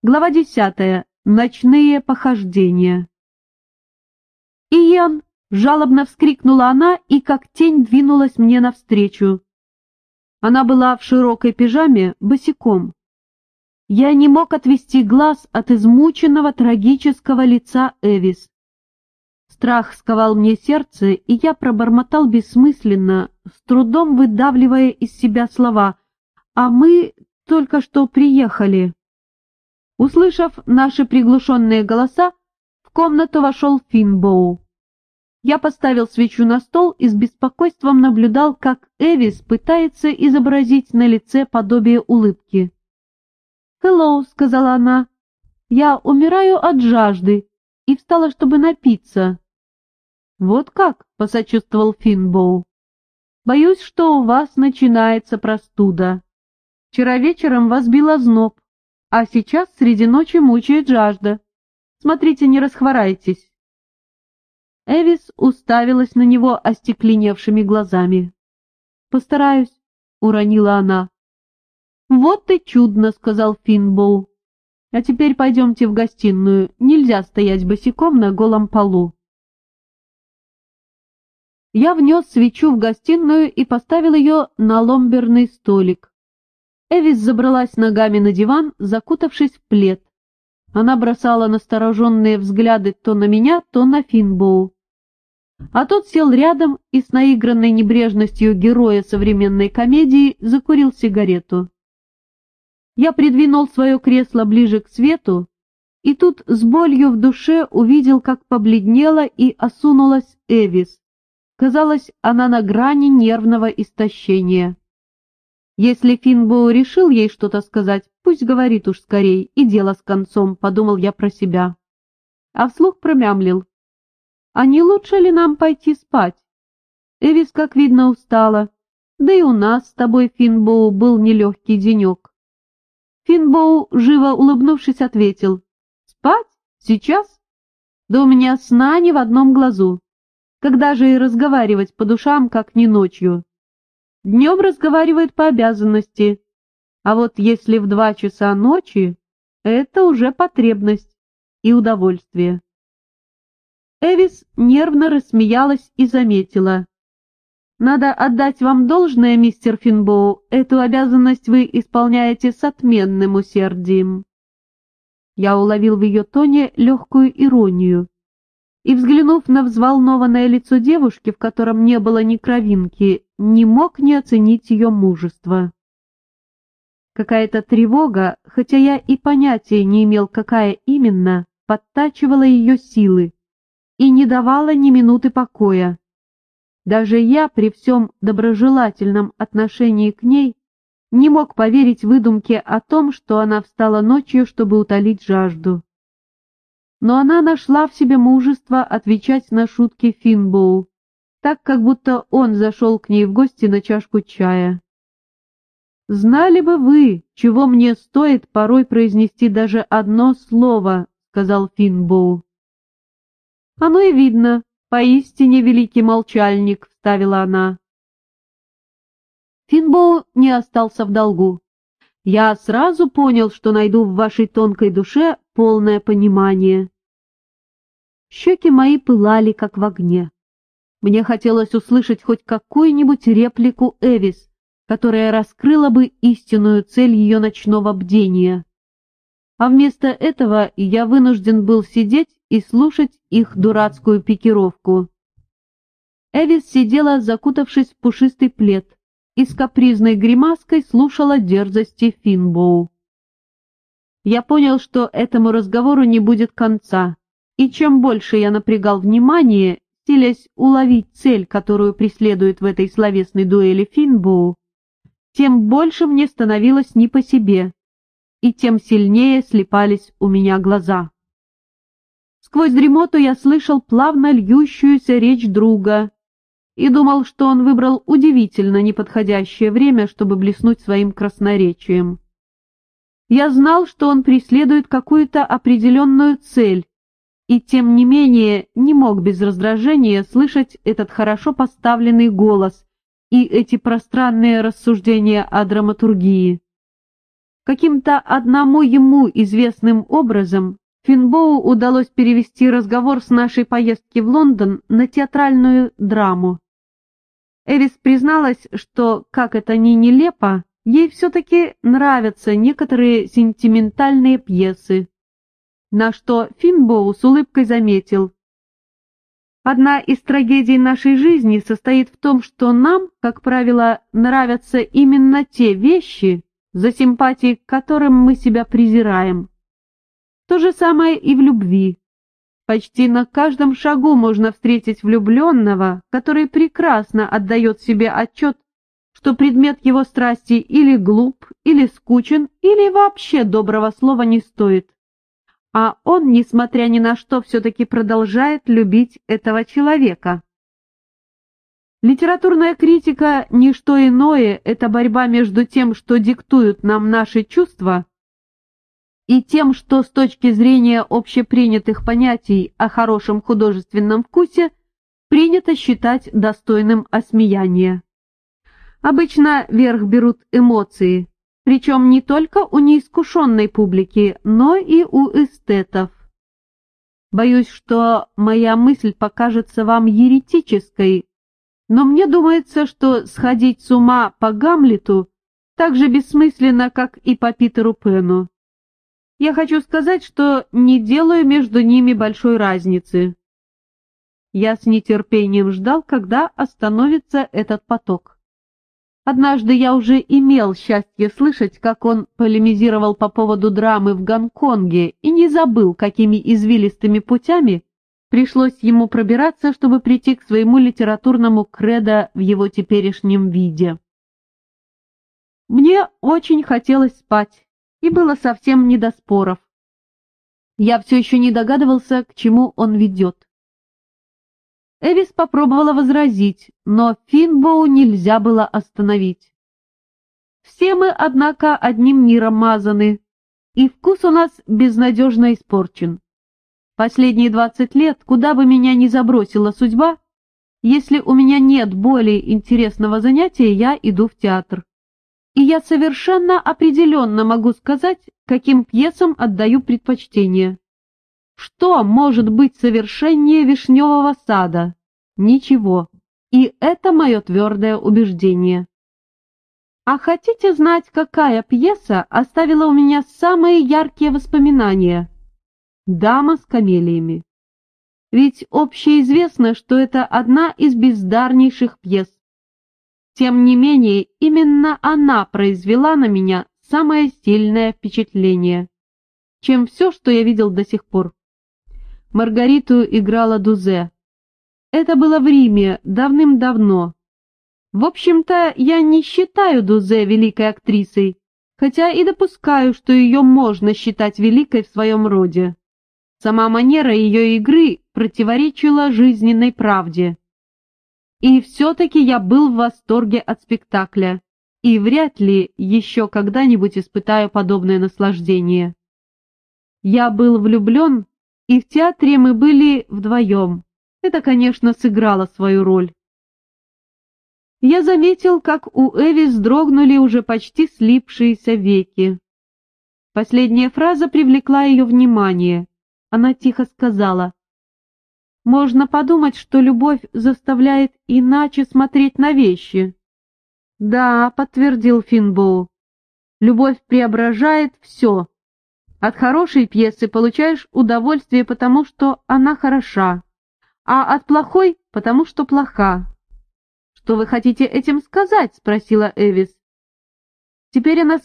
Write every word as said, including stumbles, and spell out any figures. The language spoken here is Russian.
Глава десятая. Ночные похождения. «Иэн!» — жалобно вскрикнула она и как тень двинулась мне навстречу. Она была в широкой пижаме, босиком. Я не мог отвести глаз от измученного трагического лица Эвис. Страх сковал мне сердце, и я пробормотал бессмысленно, с трудом выдавливая из себя слова: «А мы только что приехали». Услышав наши приглушенные голоса, в комнату вошел Финбоу. Я поставил свечу на стол и с беспокойством наблюдал, как Эвис пытается изобразить на лице подобие улыбки. «Хеллоу», — сказала она, — «я умираю от жажды и встала, чтобы напиться». «Вот как?» — посочувствовал Финбоу. «Боюсь, что у вас начинается простуда. Вчера вечером вас бил озноб, а сейчас среди ночи мучает жажда. Смотрите, не расхворайтесь». Эвис уставилась на него остекленевшими глазами. «Постараюсь», — уронила она. «Вот и чудно», — сказал Финбоу. «А теперь пойдемте в гостиную, нельзя стоять босиком на голом полу». Я внес свечу в гостиную и поставил ее на ломберный столик. Эвис забралась ногами на диван, закутавшись в плед. Она бросала настороженные взгляды то на меня, то на Финбоу. А тот сел рядом и с наигранной небрежностью героя современной комедии закурил сигарету. Я придвинул свое кресло ближе к свету, и тут с болью в душе увидел, как побледнела и осунулась Эвис. Казалось, она на грани нервного истощения. Если Финбоу решил ей что-то сказать, пусть говорит уж скорей, и дело с концом, подумал я про себя. А вслух промямлил: «А не лучше ли нам пойти спать? Эвис, как видно, устала, да и у нас с тобой, Финбоу, был нелегкий денек». Финбоу, живо улыбнувшись, ответил: «Спать? Сейчас? Да у меня сна ни в одном глазу. Когда же и разговаривать по душам, как не ночью? Днем разговаривают по обязанности, а вот если в два часа ночи, это уже потребность и удовольствие». Эвис нервно рассмеялась и заметила: «Надо отдать вам должное, мистер Финбоу, эту обязанность вы исполняете с отменным усердием». Я уловил в ее тоне легкую иронию и, взглянув на взволнованное лицо девушки, в котором не было ни кровинки, не мог не оценить ее мужество. Какая-то тревога, хотя я и понятия не имел, какая именно, подтачивала ее силы и не давала ни минуты покоя. Даже я, при всем доброжелательном отношении к ней, не мог поверить выдумке о том, что она встала ночью, чтобы утолить жажду. Но она нашла в себе мужество отвечать на шутки Финбоу, так, как будто он зашел к ней в гости на чашку чая. «Знали бы вы, чего мне стоит порой произнести даже одно слово», — сказал Финбоу. «Оно и видно, поистине великий молчальник», — вставила она. Финбоу не остался в долгу. «Я сразу понял, что найду в вашей тонкой душе полное понимание». Щеки мои пылали, как в огне. Мне хотелось услышать хоть какую-нибудь реплику Эвис, которая раскрыла бы истинную цель ее ночного бдения. А вместо этого я вынужден был сидеть и слушать их дурацкую пикировку. Эвис сидела, закутавшись в пушистый плед, и с капризной гримаской слушала дерзости Финбоу. Я понял, что этому разговору не будет конца, и чем больше я напрягал внимание, силясь уловить цель, которую преследует в этой словесной дуэли Финбоу, тем больше мне становилось не по себе, и тем сильнее слипались у меня глаза. Сквозь дремоту я слышал плавно льющуюся речь друга и думал, что он выбрал удивительно неподходящее время, чтобы блеснуть своим красноречием. Я знал, что он преследует какую-то определенную цель, и тем не менее не мог без раздражения слышать этот хорошо поставленный голос и эти пространные рассуждения о драматургии. Каким-то одному ему известным образом Финбоу удалось перевести разговор с нашей поездки в Лондон на театральную драму. Эвис призналась, что, как это ни нелепо, ей все-таки нравятся некоторые сентиментальные пьесы, на что Финбоу с улыбкой заметил: «Одна из трагедий нашей жизни состоит в том, что нам, как правило, нравятся именно те вещи, за симпатии к которым мы себя презираем. То же самое и в любви. Почти на каждом шагу можно встретить влюбленного, который прекрасно отдает себе отчет, что предмет его страсти или глуп, или скучен, или вообще доброго слова не стоит. А он, несмотря ни на что, все-таки продолжает любить этого человека». Литературная критика – не что иное, это борьба между тем, что диктуют нам наши чувства, и тем, что с точки зрения общепринятых понятий о хорошем художественном вкусе принято считать достойным осмеяния. Обычно верх берут эмоции, причем не только у неискушенной публики, но и у эстетов. Боюсь, что моя мысль покажется вам еретической, но мне думается, что сходить с ума по Гамлету так же бессмысленно, как и по Питеру Пэну. Я хочу сказать, что не делаю между ними большой разницы. Я с нетерпением ждал, когда остановится этот поток. Однажды я уже имел счастье слышать, как он полемизировал по поводу драмы в Гонконге, и не забыл, какими извилистыми путями пришлось ему пробираться, чтобы прийти к своему литературному кредо в его теперешнем виде. Мне очень хотелось спать, и было совсем не до споров. Я все еще не догадывался, к чему он ведет. Эвис попробовала возразить, но Финбоу нельзя было остановить. Все мы, однако, одним миром мазаны, и вкус у нас безнадежно испорчен. Последние двадцать лет, куда бы меня ни забросила судьба, если у меня нет более интересного занятия, я иду в театр. И я совершенно определенно могу сказать, каким пьесам отдаю предпочтение. Что может быть совершеннее «Вишневого сада»? Ничего. И это мое твердое убеждение. А хотите знать, какая пьеса оставила у меня самые яркие воспоминания? «Дама с камелиями». Ведь общеизвестно, что это одна из бездарнейших пьес. Тем не менее, именно она произвела на меня самое сильное впечатление, чем все, что я видел до сих пор. Маргариту играла Дузе. Это было в Риме давным-давно. В общем-то, я не считаю Дузе великой актрисой, хотя и допускаю, что ее можно считать великой в своем роде. Сама манера ее игры противоречила жизненной правде. И все-таки я был в восторге от спектакля, и вряд ли еще когда-нибудь испытаю подобное наслаждение. Я был влюблен, и в театре мы были вдвоем. Это, конечно, сыграло свою роль. Я заметил, как у Эвис дрогнули уже почти слипшиеся веки. Последняя фраза привлекла ее внимание. Она тихо сказала: «Можно подумать, что любовь заставляет иначе смотреть на вещи». «Да», — подтвердил Финбоу, — «любовь преображает все. От хорошей пьесы получаешь удовольствие, потому что она хороша, а от плохой — потому что плоха». «Что вы хотите этим сказать?» — спросила Эвис. Теперь она